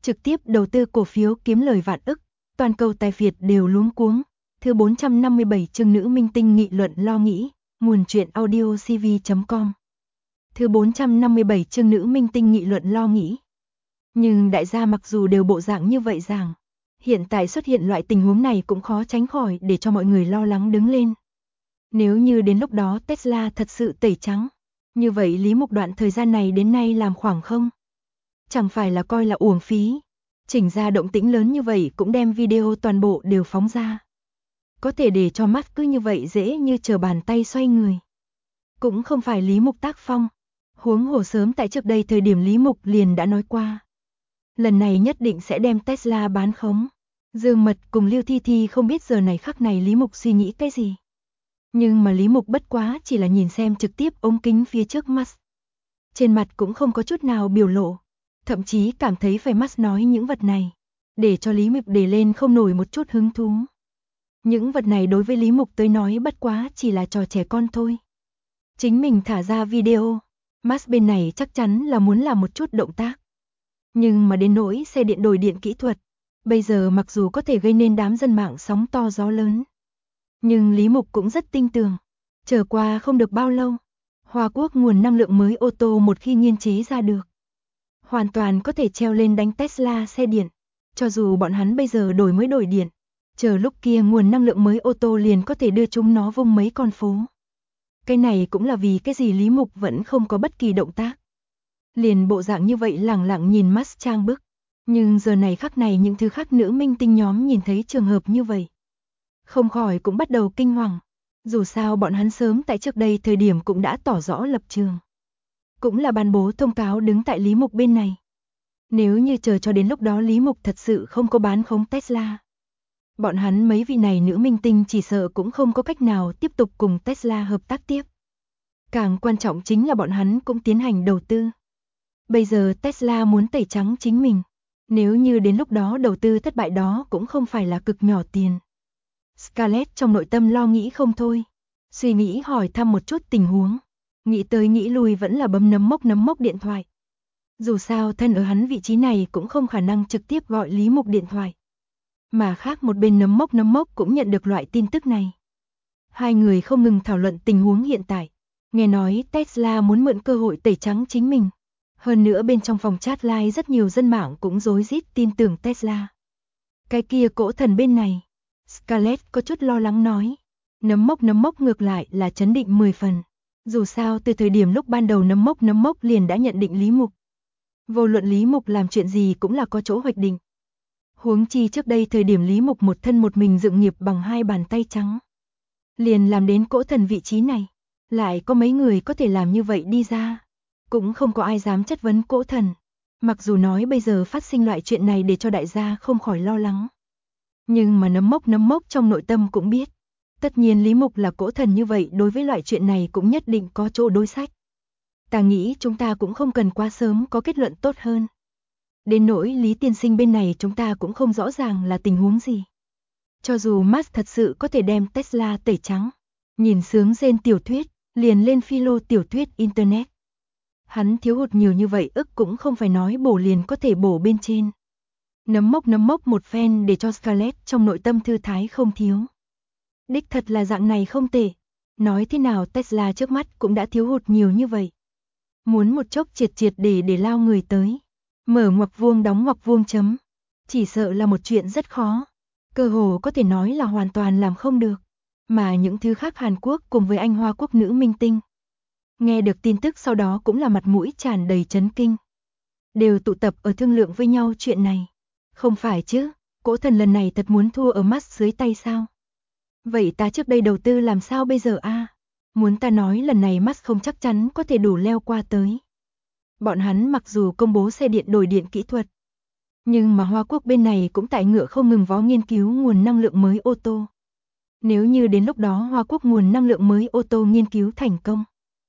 trực tiếp đầu tư cổ phiếu kiếm lời vạn ức, toàn cầu tài Việt đều luống cuống. Thứ 457 chương nữ minh tinh nghị luận lo nghĩ, nguồn truyện audio cv.com. Thứ 457 chương nữ minh tinh nghị luận lo nghĩ. Nhưng đại gia mặc dù đều bộ dạng như vậy rằng, hiện tại xuất hiện loại tình huống này cũng khó tránh khỏi để cho mọi người lo lắng đứng lên. Nếu như đến lúc đó Tesla thật sự tẩy trắng, như vậy Lý Mục đoạn thời gian này đến nay làm khoảng không? Chẳng phải là coi là uổng phí. Chỉnh ra động tĩnh lớn như vậy cũng đem video toàn bộ đều phóng ra. Có thể để cho mắt cứ như vậy dễ như trở bàn tay xoay người. Cũng không phải Lý Mục tác phong. Huống hồ sớm tại trước đây thời điểm Lý Mục liền đã nói qua. Lần này nhất định sẽ đem Tesla bán khống. Dương Mật cùng Lưu Thi Thi không biết giờ này khắc này Lý Mục suy nghĩ cái gì. Nhưng mà Lý Mục bất quá chỉ là nhìn xem trực tiếp ống kính phía trước mắt. Trên mặt cũng không có chút nào biểu lộ. Thậm chí cảm thấy phải mắt nói những vật này. Để cho Lý Mục để lên không nổi một chút hứng thú. Những vật này đối với Lý Mục tới nói bất quá chỉ là trò trẻ con thôi. Chính mình thả ra video. Mắt bên này chắc chắn là muốn làm một chút động tác. Nhưng mà đến nỗi xe điện đổi điện kỹ thuật. Bây giờ mặc dù có thể gây nên đám dân mạng sóng to gió lớn. Nhưng Lý Mục cũng rất tin tưởng. Trở qua không được bao lâu. Hoa Quốc nguồn năng lượng mới ô tô một khi nghiên chế ra được. Hoàn toàn có thể treo lên đánh Tesla xe điện. Cho dù bọn hắn bây giờ đổi điện. Chờ lúc kia nguồn năng lượng mới ô tô liền có thể đưa chúng nó vung mấy con phố. Cái này cũng là vì cái gì Lý Mục vẫn không có bất kỳ động tác. Liền bộ dạng như vậy lẳng lặng nhìn mắt trang bức. Nhưng giờ này khắc này những thứ khác nữ minh tinh nhóm nhìn thấy trường hợp như vậy. Không khỏi cũng bắt đầu kinh hoàng. Dù sao bọn hắn sớm tại trước đây thời điểm cũng đã tỏ rõ lập trường. Cũng là ban bố thông cáo đứng tại Lý Mục bên này. Nếu như chờ cho đến lúc đó Lý Mục thật sự không có bán khống Tesla. Bọn hắn mấy vị này nữ minh tinh chỉ sợ cũng không có cách nào tiếp tục cùng Tesla hợp tác tiếp. Càng quan trọng chính là bọn hắn cũng tiến hành đầu tư. Bây giờ Tesla muốn tẩy trắng chính mình. Nếu như đến lúc đó đầu tư thất bại đó cũng không phải là cực nhỏ tiền. Scarlett trong nội tâm lo nghĩ không thôi. Suy nghĩ hỏi thăm một chút tình huống. Nghĩ tới nghĩ lui vẫn là bấm nấm mốc điện thoại. Dù sao thân ở hắn vị trí này cũng không khả năng trực tiếp gọi Lý Mục điện thoại. Mà khác một bên nấm mốc cũng nhận được loại tin tức này. Hai người không ngừng thảo luận tình huống hiện tại. Nghe nói Tesla muốn mượn cơ hội tẩy trắng chính mình. Hơn nữa bên trong phòng chat live rất nhiều dân mạng cũng rối rít tin tưởng Tesla. Cái kia cỗ thần bên này. Scarlett có chút lo lắng nói. Nấm mốc ngược lại là chấn định 10 phần. Dù sao từ thời điểm lúc ban đầu nấm mốc liền đã nhận định Lý Mục. Vô luận Lý Mục làm chuyện gì cũng là có chỗ hoạch định. Huống chi trước đây thời điểm Lý Mục một thân một mình dựng nghiệp bằng hai bàn tay trắng. Liền làm đến cỗ thần vị trí này. Lại có mấy người có thể làm như vậy đi ra. Cũng không có ai dám chất vấn cỗ thần. Mặc dù nói bây giờ phát sinh loại chuyện này để cho đại gia không khỏi lo lắng. Nhưng mà nấm mốc trong nội tâm cũng biết. Tất nhiên Lý Mục là cỗ thần như vậy đối với loại chuyện này cũng nhất định có chỗ đối sách. Ta nghĩ chúng ta cũng không cần quá sớm có kết luận tốt hơn. Đến nỗi Lý tiên sinh bên này chúng ta cũng không rõ ràng là tình huống gì. Cho dù Musk thật sự có thể đem Tesla tẩy trắng. Nhìn sướng rên tiểu thuyết, liền lên philo tiểu thuyết Internet. Hắn thiếu hụt nhiều như vậy ức cũng không phải nói bổ liền có thể bổ bên trên. Nấm mốc một phen để cho Scarlett trong nội tâm thư thái không thiếu. Đích thật là dạng này không tệ. Nói thế nào Tesla trước mắt cũng đã thiếu hụt nhiều như vậy. Muốn một chốc triệt để lao người tới. Mở ngoặc vuông đóng ngoặc vuông chấm. Chỉ sợ là một chuyện rất khó. Cơ hồ có thể nói là hoàn toàn làm không được. Mà những thứ khác Hàn Quốc cùng với Anh Hoa Quốc nữ minh tinh. Nghe được tin tức sau đó cũng là mặt mũi tràn đầy chấn kinh. Đều tụ tập ở thương lượng với nhau chuyện này. Không phải chứ, cỗ thần lần này thật muốn thua ở mắt dưới tay sao? Vậy ta trước đây đầu tư làm sao bây giờ a? Muốn ta nói lần này mắt không chắc chắn có thể đủ leo qua tới. Bọn hắn mặc dù công bố xe điện đổi điện kỹ thuật. Nhưng mà Hoa Quốc bên này cũng tại ngựa không ngừng vó nghiên cứu nguồn năng lượng mới ô tô. Nếu như đến lúc đó Hoa Quốc nguồn năng lượng mới ô tô nghiên cứu thành công.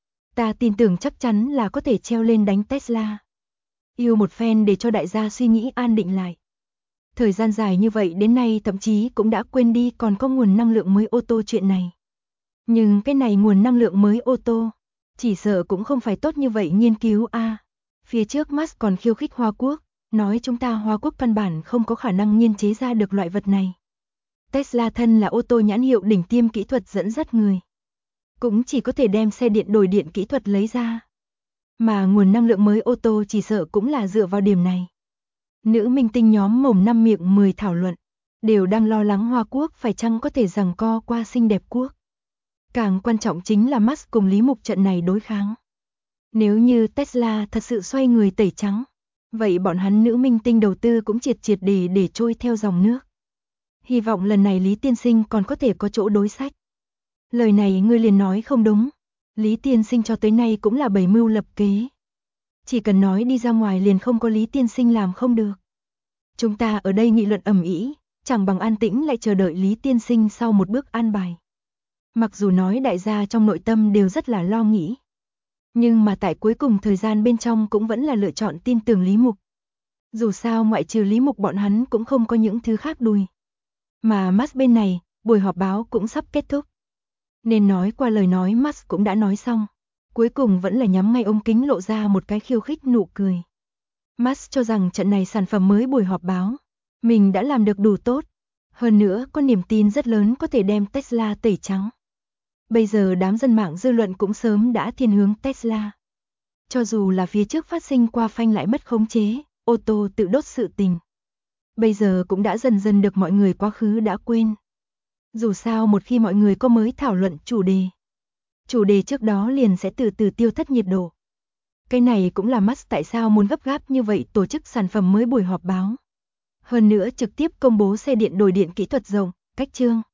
Ta tin tưởng chắc chắn là có thể treo lên đánh Tesla. Yêu một phen để cho đại gia suy nghĩ an định lại. Thời gian dài như vậy đến nay thậm chí cũng đã quên đi còn có nguồn năng lượng mới ô tô chuyện này. Nhưng cái này nguồn năng lượng mới ô tô, chỉ sợ cũng không phải tốt như vậy nghiên cứu a. Phía trước Musk còn khiêu khích Hoa Quốc, nói chúng ta Hoa Quốc căn bản không có khả năng nghiên chế ra được loại vật này. Tesla thân là ô tô nhãn hiệu đỉnh tiêm kỹ thuật dẫn dắt người. Cũng chỉ có thể đem xe điện đổi điện kỹ thuật lấy ra. Mà nguồn năng lượng mới ô tô chỉ sợ cũng là dựa vào điểm này. Nữ minh tinh nhóm mồm năm miệng 10 thảo luận, đều đang lo lắng Hoa Quốc phải chăng có thể giằng co qua xinh đẹp quốc. Càng quan trọng chính là Musk cùng Lý Mục trận này đối kháng. Nếu như Tesla thật sự xoay người tẩy trắng, vậy bọn hắn nữ minh tinh đầu tư cũng triệt để trôi theo dòng nước. Hy vọng lần này Lý Tiên Sinh còn có thể có chỗ đối sách. Lời này ngươi liền nói không đúng. Lý Tiên Sinh cho tới nay cũng là bày mưu lập kế. Chỉ cần nói đi ra ngoài liền không có Lý Tiên Sinh làm không được. Chúng ta ở đây nghị luận ầm ĩ, chẳng bằng an tĩnh lại chờ đợi Lý Tiên Sinh sau một bước an bài. Mặc dù nói đại gia trong nội tâm đều rất là lo nghĩ. Nhưng mà tại cuối cùng thời gian bên trong cũng vẫn là lựa chọn tin tưởng Lý Mục. Dù sao ngoại trừ Lý Mục bọn hắn cũng không có những thứ khác đùi. Mà Musk bên này, buổi họp báo cũng sắp kết thúc. Nên nói qua lời nói Musk cũng đã nói xong. Cuối cùng vẫn là nhắm ngay ống kính lộ ra một cái khiêu khích nụ cười. Musk cho rằng trận này sản phẩm mới buổi họp báo, mình đã làm được đủ tốt. Hơn nữa có niềm tin rất lớn có thể đem Tesla tẩy trắng. Bây giờ đám dân mạng dư luận cũng sớm đã thiên hướng Tesla. Cho dù là phía trước phát sinh qua phanh lại mất khống chế, ô tô tự đốt sự tình. Bây giờ cũng đã dần dần được mọi người quá khứ đã quên. Dù sao một khi mọi người có mới thảo luận chủ đề trước đó liền sẽ từ từ tiêu thất nhiệt độ. Cái này cũng là Musk tại sao muốn gấp gáp như vậy tổ chức sản phẩm mới buổi họp báo. Hơn nữa trực tiếp công bố xe điện đổi điện kỹ thuật rộng, cách chương.